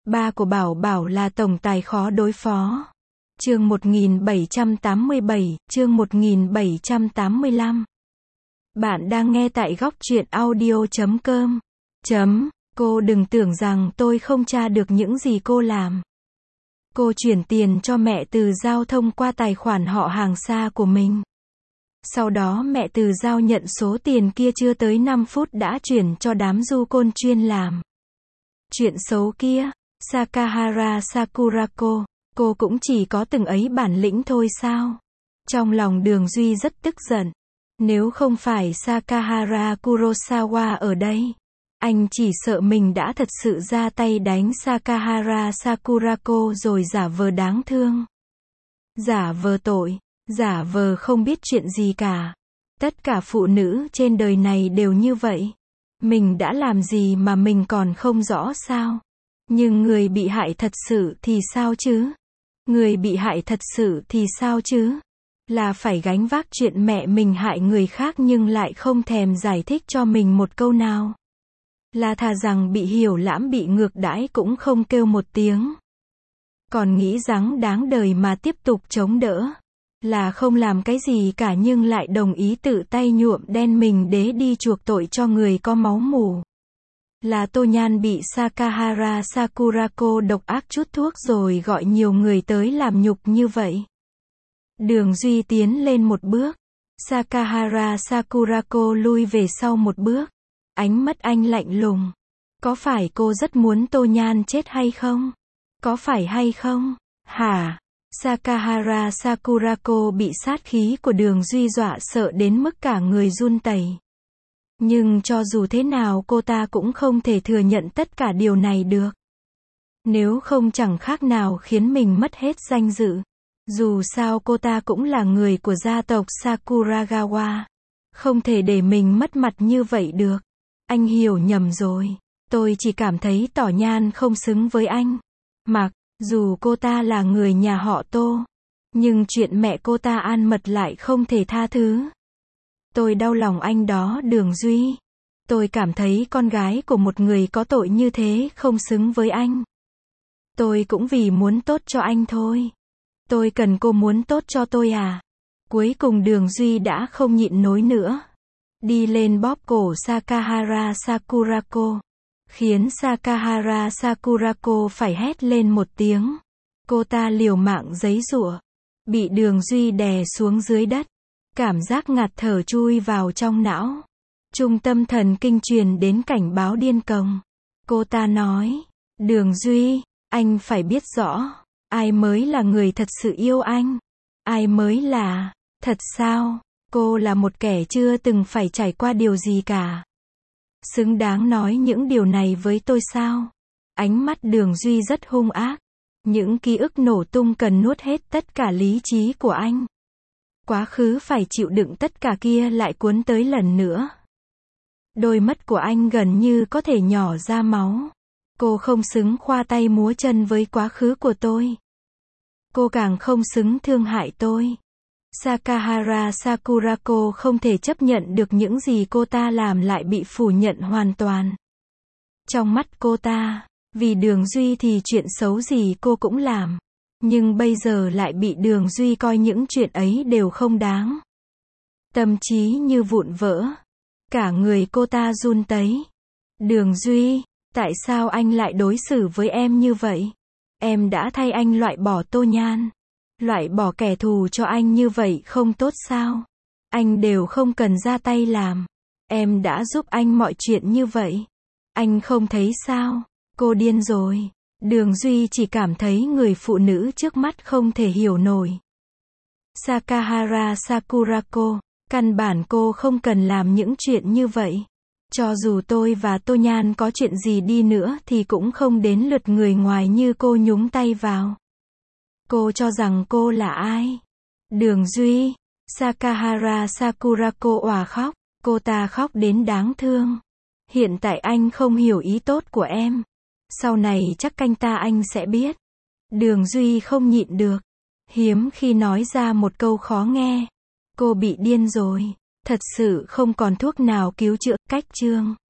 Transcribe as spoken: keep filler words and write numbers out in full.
Ba của Bảo Bảo là tổng tài khó đối phó. Chương một nghìn bảy trăm tám mươi bảy, chương một nghìn bảy trăm tám mươi lăm. Bạn đang nghe tại góc truyện audio chấm com. Chấm, cô đừng tưởng rằng tôi không tra được những gì cô làm. Cô chuyển tiền cho mẹ Từ Giao thông qua tài khoản họ hàng xa của mình. Sau đó mẹ Từ Giao nhận số tiền kia chưa tới năm phút đã chuyển cho đám du côn chuyên làm chuyện xấu kia. Sakahara Sakurako, cô cũng chỉ có từng ấy bản lĩnh thôi sao? Trong lòng Đường Duy rất tức giận. Nếu không phải Sakahara Kurosawa ở đây, anh chỉ sợ mình đã thật sự ra tay đánh Sakahara Sakurako rồi giả vờ đáng thương. Giả vờ tội, giả vờ không biết chuyện gì cả. Tất cả phụ nữ trên đời này đều như vậy. Mình đã làm gì mà mình còn không rõ sao? Nhưng người bị hại thật sự thì sao chứ? Người bị hại thật sự thì sao chứ? Là phải gánh vác chuyện mẹ mình hại người khác nhưng lại không thèm giải thích cho mình một câu nào. Là thà rằng bị hiểu lẫm bị ngược đãi cũng không kêu một tiếng. Còn nghĩ rằng đáng đời mà tiếp tục chống đỡ. Là không làm cái gì cả nhưng lại đồng ý tự tay nhuộm đen mình để đi chuộc tội cho người có máu mủ. Là Tô Nhan bị Sakahara Sakurako độc ác chút thuốc rồi gọi nhiều người tới làm nhục như vậy. Đường Duy tiến lên một bước. Sakahara Sakurako lui về sau một bước. Ánh mắt anh lạnh lùng. Có phải cô rất muốn Tô Nhan chết hay không? Có phải hay không? Hả? Sakahara Sakurako bị sát khí của Đường Duy dọa sợ đến mức cả người run rẩy. Nhưng cho dù thế nào cô ta cũng không thể thừa nhận tất cả điều này được. Nếu không chẳng khác nào khiến mình mất hết danh dự. Dù sao cô ta cũng là người của gia tộc Sakuragawa. Không thể để mình mất mặt như vậy được. Anh hiểu nhầm rồi. Tôi chỉ cảm thấy Tỏ Nhan không xứng với anh. Mặc dù cô ta là người nhà họ Tô. Nhưng chuyện mẹ cô ta ăn mật lại không thể tha thứ. Tôi đau lòng anh đó Đường Duy. Tôi cảm thấy con gái của một người có tội như thế không xứng với anh. Tôi cũng vì muốn tốt cho anh thôi. Tôi cần cô muốn tốt cho tôi à? Cuối cùng Đường Duy đã không nhịn nổi nữa. Đi lên bóp cổ Sakahara Sakurako. Khiến Sakahara Sakurako phải hét lên một tiếng. Cô ta liều mạng giãy giụa. Bị Đường Duy đè xuống dưới đất. Cảm giác ngạt thở chui vào trong não. Trung tâm thần kinh truyền đến cảnh báo điên cuồng. Cô ta nói, Đường Duy, anh phải biết rõ, ai mới là người thật sự yêu anh. Ai mới là, thật sao, cô là một kẻ chưa từng phải trải qua điều gì cả. Xứng đáng nói những điều này với tôi sao? Ánh mắt Đường Duy rất hung ác. Những ký ức nổ tung cần nuốt hết tất cả lý trí của anh. Quá khứ phải chịu đựng tất cả kia lại cuốn tới lần nữa. Đôi mắt của anh gần như có thể nhỏ ra máu. Cô không xứng khoa tay múa chân với quá khứ của tôi. Cô càng không xứng thương hại tôi. Sakahara Sakurako không thể chấp nhận được những gì cô ta làm lại bị phủ nhận hoàn toàn. Trong mắt cô ta, vì Đường Duy thì chuyện xấu gì cô cũng làm. Nhưng bây giờ lại bị Đường Duy coi những chuyện ấy đều không đáng. Tâm trí như vụn vỡ. Cả người cô ta run rẩy. Đường Duy, tại sao anh lại đối xử với em như vậy? Em đã thay anh loại bỏ Tô Nhan. Loại bỏ kẻ thù cho anh như vậy không tốt sao? Anh đều không cần ra tay làm. Em đã giúp anh mọi chuyện như vậy. Anh không thấy sao? Cô điên rồi. Đường Duy chỉ cảm thấy người phụ nữ trước mắt không thể hiểu nổi. Sakahara Sakurako, căn bản cô không cần làm những chuyện như vậy. Cho dù tôi và Tô Nhan có chuyện gì đi nữa thì cũng không đến lượt người ngoài như cô nhúng tay vào. Cô cho rằng cô là ai? Đường Duy. Sakahara Sakurako òa khóc. Cô ta khóc đến đáng thương. Hiện tại anh không hiểu ý tốt của em. Sau này chắc canh ta anh sẽ biết. Đường Duy không nhịn được. Hiếm khi nói ra một câu khó nghe. Cô bị điên rồi. Thật sự không còn thuốc nào cứu chữa. Cách chương